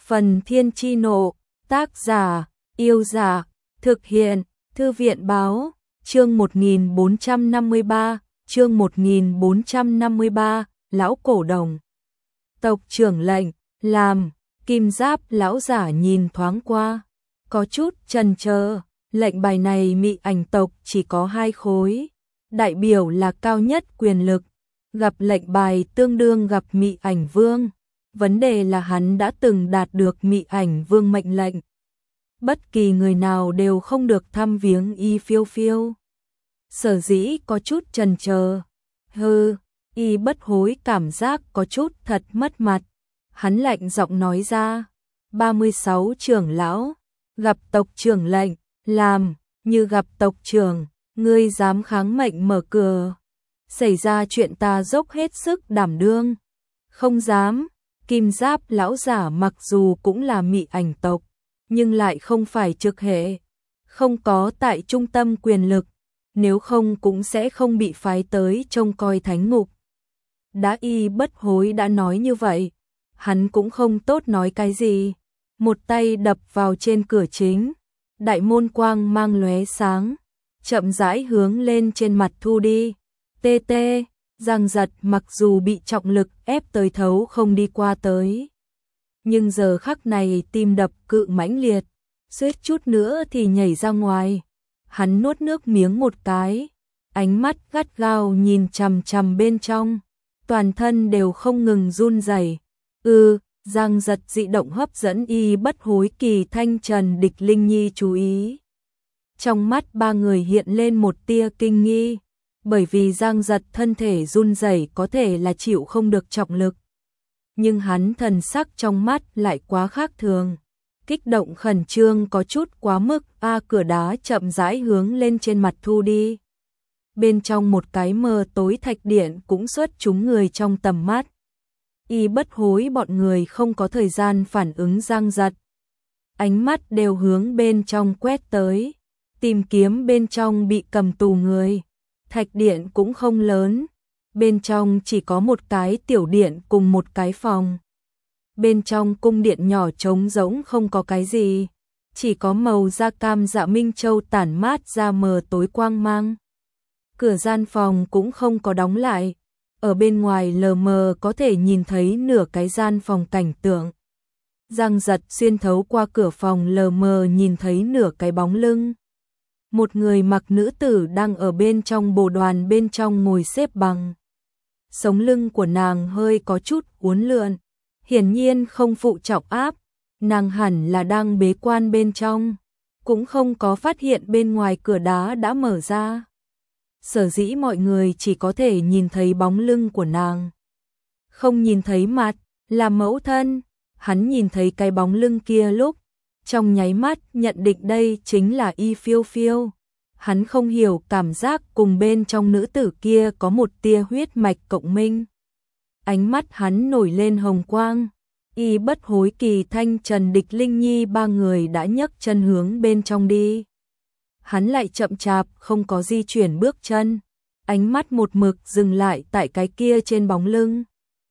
Phần Thiên Chi Nộ, tác giả, Yêu Giả, thực hiện, Thư viện Báo, chương 1453, chương 1453, Lão Cổ Đồng. Tộc trưởng lệnh, làm, Kim Giáp lão giả nhìn thoáng qua, có chút chần chờ, lệnh bài này Mị Ảnh tộc chỉ có 2 khối, đại biểu là cao nhất quyền lực, gặp lệnh bài tương đương gặp Mị Ảnh Vương. Vấn đề là hắn đã từng đạt được Mị Ảnh Vương mệnh lệnh. Bất kỳ người nào đều không được thăm viếng Y Phiêu Phiêu. Sở dĩ có chút chần chờ. Y Bất Hối cảm giác có chút thật mất mặt. Hắn lạnh giọng nói ra. 36 trưởng lão, gặp tộc trưởng lệnh, làm, như gặp tộc trưởng, ngươi dám kháng mệnh mở cửa. Xảy ra chuyện ta dốc hết sức đảm đương. Không dám. Kim Giáp lão giả mặc dù cũng là Mị Ảnh tộc, nhưng lại không phải trực hệ, không có tại trung tâm quyền lực, nếu không cũng sẽ không bị phái tới trông coi thánh ngục. Đã Y Bất Hối đã nói như vậy, hắn cũng không tốt nói cái gì, một tay đập vào trên cửa chính, đại môn quang mang lóe sáng, chậm rãi hướng lên trên mặt thu đi. Tê. Giang Giật mặc dù bị trọng lực ép tới thấu không đi qua tới, nhưng giờ khắc này tim đập cự mãnh liệt, suýt chút nữa thì nhảy ra ngoài. Hắn nuốt nước miếng một cái, ánh mắt gắt gao nhìn chằm chằm bên trong, toàn thân đều không ngừng run rẩy. Giang Giật dị động hấp dẫn Y Bất Hối, Kỳ Thanh Trần, Địch Linh Nhi chú ý. Trong mắt ba người hiện lên một tia kinh nghi. Bởi vì Giang Giật thân thể run rẩy có thể là chịu không được trọng lực. Nhưng hắn thần sắc trong mắt lại quá khác thường. Kích động khẩn trương có chút quá mức. Cửa đá chậm rãi hướng lên trên mặt thu đi. Bên trong một cái mờ tối thạch điện cũng xuất chúng người trong tầm mắt. Y Bất Hối bọn người không có thời gian phản ứng Giang Giật. Ánh mắt đều hướng bên trong quét tới. Tìm kiếm bên trong bị cầm tù người. Thạch điện cũng không lớn, bên trong chỉ có một cái tiểu điện cùng một cái phòng. Bên trong cung điện nhỏ trống rỗng không có cái gì, chỉ có màu da cam dạ minh châu tản mát ra mờ tối quang mang. Cửa gian phòng cũng không có đóng lại, ở bên ngoài lờ mờ có thể nhìn thấy nửa cái gian phòng cảnh tượng. Giang Giật xuyên thấu qua cửa phòng lờ mờ nhìn thấy nửa cái bóng lưng. Một người mặc nữ tử đang ở bên trong bồ đoàn bên trong ngồi xếp bằng. Sống lưng của nàng hơi có chút uốn lượn, hiển nhiên không phụ trọng áp, nàng hẳn là đang bế quan bên trong, cũng không có phát hiện bên ngoài cửa đá đã mở ra. Sở dĩ mọi người chỉ có thể nhìn thấy bóng lưng của nàng, không nhìn thấy mặt, là mẫu thân. Hắn nhìn thấy cái bóng lưng kia lúc trong nháy mắt nhận định đây chính là Y Phiêu Phiêu. Hắn không hiểu cảm giác cùng bên trong nữ tử kia có một tia huyết mạch cộng minh. Ánh mắt hắn nổi lên hồng quang. Y Bất Hối, Kỳ Thanh Trần, Địch Linh Nhi ba người đã nhấc chân hướng bên trong đi. Hắn lại chậm chạp không có di chuyển bước chân. Ánh mắt một mực dừng lại tại cái kia trên bóng lưng.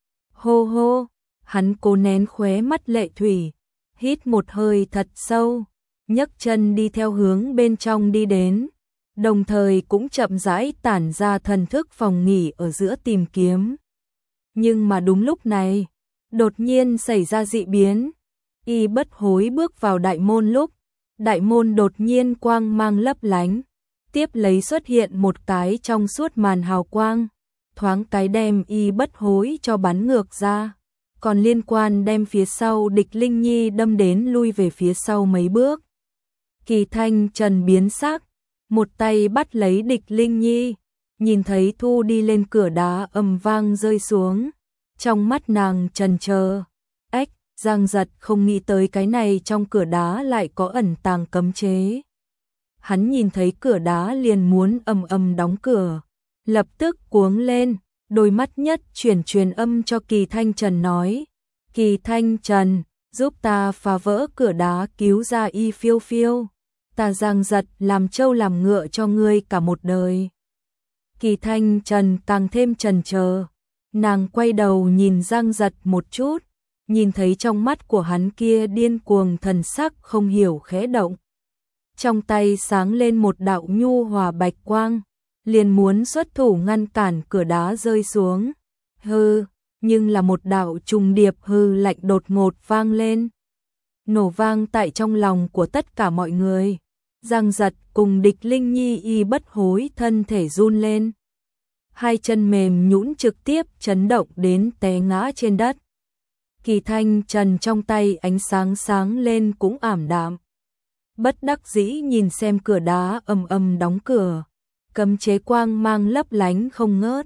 Hô, hắn cố nén khóe mắt lệ thủy. Hít một hơi thật sâu, nhấc chân đi theo hướng bên trong đi đến, đồng thời cũng chậm rãi tản ra thần thức phòng nghỉ ở giữa tìm kiếm. Nhưng mà đúng lúc này, đột nhiên xảy ra dị biến. Y Bất Hối bước vào đại môn lúc, đại môn đột nhiên quang mang lấp lánh, tiếp lấy xuất hiện một cái trong suốt màn hào quang, thoáng cái đem Y Bất Hối cho bắn ngược ra. Còn liên quan đem phía sau Địch Linh Nhi đâm đến lui về phía sau mấy bước. Kỳ Thanh Trần biến sắc, một tay bắt lấy Địch Linh Nhi, nhìn thấy thu đi lên cửa đá ầm vang rơi xuống. Trong mắt nàng trần chờ. Giang Giật không nghĩ tới cái này trong cửa đá lại có ẩn tàng cấm chế. Hắn nhìn thấy cửa đá liền muốn ầm đóng cửa, lập tức cuống lên. Đôi mắt nhất truyền âm cho Kỳ Thanh Trần nói. Kỳ Thanh Trần, giúp ta phá vỡ cửa đá cứu ra Y Phiêu Phiêu. Ta Giang Giật làm trâu làm ngựa cho ngươi cả một đời. Kỳ Thanh Trần càng thêm chần chờ. Nàng quay đầu nhìn Giang Giật một chút, nhìn thấy trong mắt của hắn kia điên cuồng thần sắc không hiểu khẽ động. Trong tay sáng lên một đạo nhu hòa bạch quang, liền muốn xuất thủ ngăn cản cửa đá rơi xuống. Hừ, nhưng là một đạo trùng điệp hừ lạnh đột ngột vang lên. Nổ vang tại trong lòng của tất cả mọi người. Giang Giật cùng Địch Linh Nhi y bất hối thân thể run lên. Hai chân mềm nhũn trực tiếp chấn động đến té ngã trên đất. Kỳ Thanh Trần trong tay ánh sáng sáng lên cũng ảm đạm. Bất đắc dĩ nhìn xem cửa đá ầm ầm đóng cửa. Cấm chế quang mang lấp lánh không ngớt.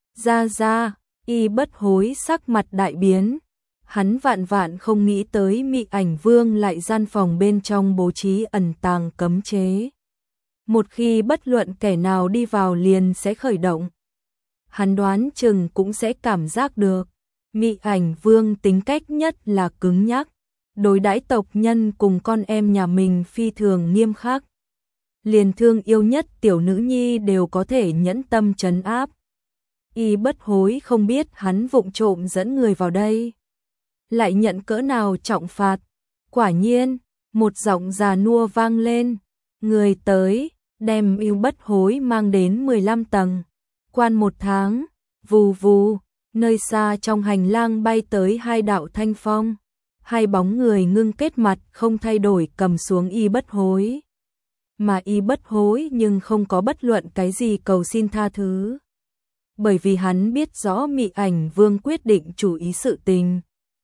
Ra, y bất hối sắc mặt đại biến. Hắn vạn vạn không nghĩ tới Mị Ảnh Vương lại gian phòng bên trong bố trí ẩn tàng cấm chế. Một khi bất luận kẻ nào đi vào liền sẽ khởi động. Hắn đoán chừng cũng sẽ cảm giác được. Mị Ảnh Vương tính cách nhất là cứng nhắc. Đối đãi tộc nhân cùng con em nhà mình phi thường nghiêm khắc. Liền thương yêu nhất tiểu nữ nhi đều có thể nhẫn tâm trấn áp. Y bất hối không biết hắn vụng trộm dẫn người vào đây lại nhận cỡ nào trọng phạt. Quả nhiên, một giọng già nua vang lên, người tới, đem yêu bất hối mang đến 15 tầng. Quan 1 tháng, vù vù, nơi xa trong hành lang bay tới hai đạo thanh phong. Hai bóng người ngưng kết mặt không thay đổi cầm xuống y bất hối. Mà y bất hối nhưng không có bất luận cái gì cầu xin tha thứ. Bởi vì hắn biết rõ Mị Ảnh Vương quyết định chủ ý sự tình.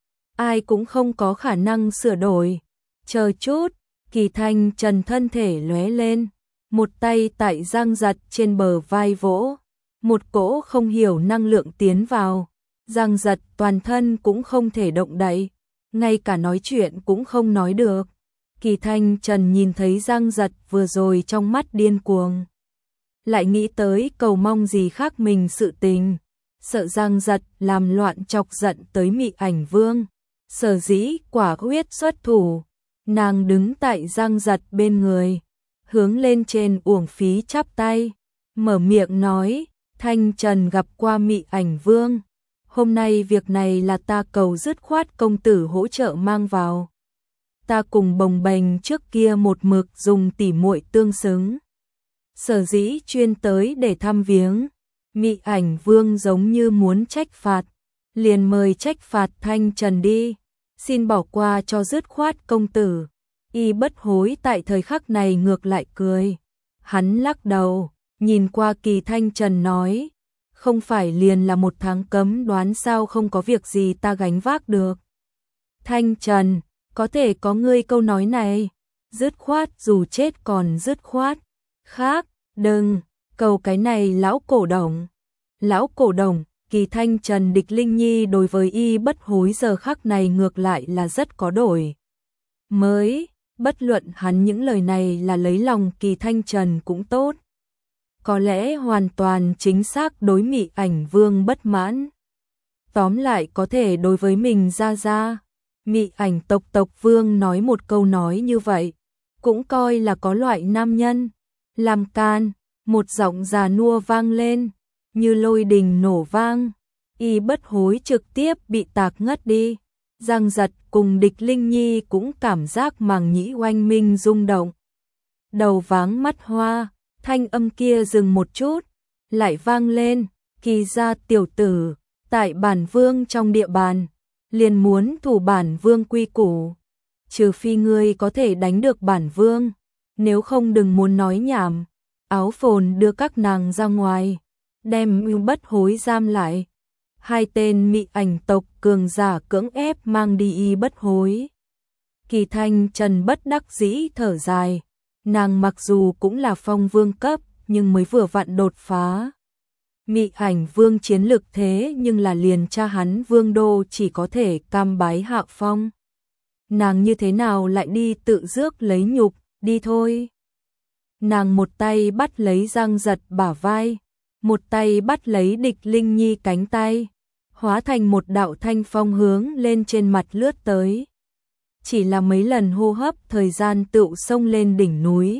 Ai cũng không có khả năng sửa đổi. Chờ chút, Kỳ Thanh Trần thân thể lóe lên. Một tay tại Giang Giật trên bờ vai vỗ. Một cỗ không hiểu năng lượng tiến vào. Giang Giật toàn thân cũng không thể động đậy. Ngay cả nói chuyện cũng không nói được. Kỳ Thanh Trần nhìn thấy Giang Giật vừa rồi trong mắt điên cuồng. Lại nghĩ tới cầu mong gì khác mình sự tình. Sợ Giang Giật làm loạn chọc giận tới Mị Ảnh Vương. Sở dĩ quả quyết xuất thủ. Nàng đứng tại Giang Giật bên người. Hướng lên trên uổng phí chắp tay. Mở miệng nói, Thanh Trần gặp qua Mị Ảnh Vương. Hôm nay việc này là ta cầu dứt khoát công tử hỗ trợ mang vào. Ta cùng bồng bềnh trước kia một mực dùng tỉ muội tương xứng. Sở dĩ chuyên tới để thăm viếng. Mị Ảnh Vương giống như muốn trách phạt. Liền mời trách phạt Thanh Trần đi. Xin bỏ qua cho dứt khoát công tử. Y bất hối tại thời khắc này ngược lại cười. Hắn lắc đầu, nhìn qua Kỳ Thanh Trần nói. Không phải liền là 1 tháng cấm đoán sao không có việc gì ta gánh vác được. Thanh Trần, có thể có ngươi câu nói này. Dứt khoát dù chết còn dứt khoát. Khác, đừng, cầu cái này lão cổ đồng. Lão cổ đồng, Kỳ Thanh Trần Địch Linh Nhi đối với y bất hối giờ khắc này ngược lại là rất có đổi. Mới, bất luận hắn những lời này là lấy lòng Kỳ Thanh Trần cũng tốt. Có lẽ hoàn toàn chính xác đối Mị Ảnh Vương bất mãn. Tóm lại có thể đối với mình ra. Mị Ảnh tộc Vương nói một câu nói như vậy. Cũng coi là có loại nam nhân. Làm can, một giọng già nua vang lên. Như lôi đình nổ vang. Y bất hối trực tiếp bị tạc ngất đi. Giang Giật cùng Địch Linh Nhi cũng cảm giác màng nhĩ oanh minh rung động. Đầu váng mắt hoa. Thanh âm kia dừng một chút, lại vang lên, Kỳ gia tiểu tử, tại bản vương trong địa bàn, liền muốn thủ bản vương quy củ. Trừ phi ngươi có thể đánh được bản vương, nếu không đừng muốn nói nhảm. Áo phồn đưa các nàng ra ngoài, đem yêu bất hối giam lại. Hai tên Mị Ảnh tộc cường giả cưỡng ép mang đi y bất hối. Kỳ Thanh Trần bất đắc dĩ thở dài. Nàng mặc dù cũng là phong vương cấp, nhưng mới vừa vặn đột phá. Mị Ảnh Vương chiến lực thế nhưng là liền cha hắn Vương Đô chỉ có thể cam bái hạ phong. Nàng như thế nào lại đi tự rước lấy nhục, đi thôi. Nàng một tay bắt lấy Giang Giật bả vai, một tay bắt lấy Địch Linh Nhi cánh tay, hóa thành một đạo thanh phong hướng lên trên mặt lướt tới. Chỉ là mấy lần hô hấp thời gian tựu xông lên đỉnh núi.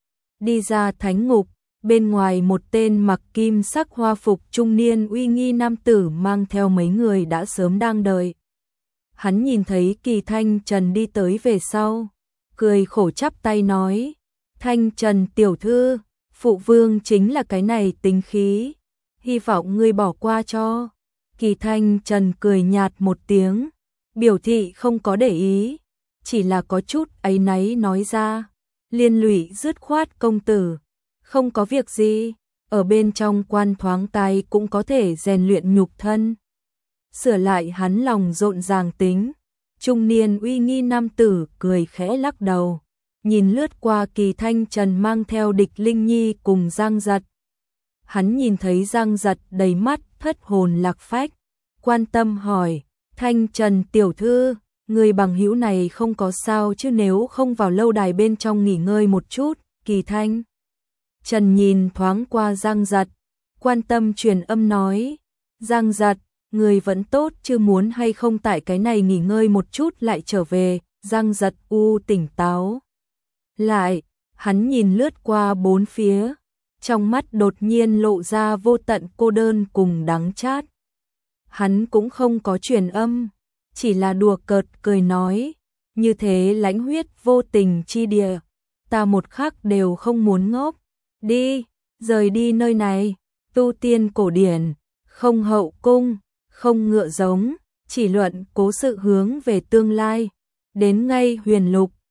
Đi ra thánh ngục, bên ngoài một tên mặc kim sắc hoa phục trung niên uy nghi nam tử mang theo mấy người đã sớm đang đợi. Hắn nhìn thấy Kỳ Thanh Trần đi tới về sau, cười khổ chắp tay nói, Thanh Trần tiểu thư, phụ vương chính là cái này tính khí, hy vọng ngươi bỏ qua cho. Kỳ Thanh Trần cười nhạt một tiếng, biểu thị không có để ý, chỉ là có chút áy náy nói ra, liên lụy dứt khoát công tử, không có việc gì, ở bên trong quan thoáng tai cũng có thể rèn luyện nhục thân. Sửa lại hắn lòng rộn ràng tính, trung niên uy nghi nam tử cười khẽ lắc đầu, nhìn lướt qua Kỳ Thanh Trần mang theo Địch Linh Nhi cùng Giang Giật. Hắn nhìn thấy Giang Giật đầy mắt thất hồn lạc phách, quan tâm hỏi, Thanh Trần tiểu thư, người bằng hữu này không có sao chứ, nếu không vào lâu đài bên trong nghỉ ngơi một chút. Kỳ Thanh Trần nhìn thoáng qua Giang Giật, quan tâm truyền âm nói, Giang Giật, người vẫn tốt chứ, muốn hay không tại cái này nghỉ ngơi một chút lại trở về. Giang Giật tỉnh táo lại, hắn nhìn lướt qua bốn phía, trong mắt đột nhiên lộ ra vô tận cô đơn cùng đắng chát. Hắn cũng không có truyền âm, chỉ là đùa cợt cười nói, như thế lãnh huyết vô tình chi địa, ta một khắc đều không muốn ngốc. Đi, rời đi nơi này, tu tiên cổ điển, không hậu cung, không ngựa giống, chỉ luận cố sự hướng về tương lai, đến ngay huyền lục,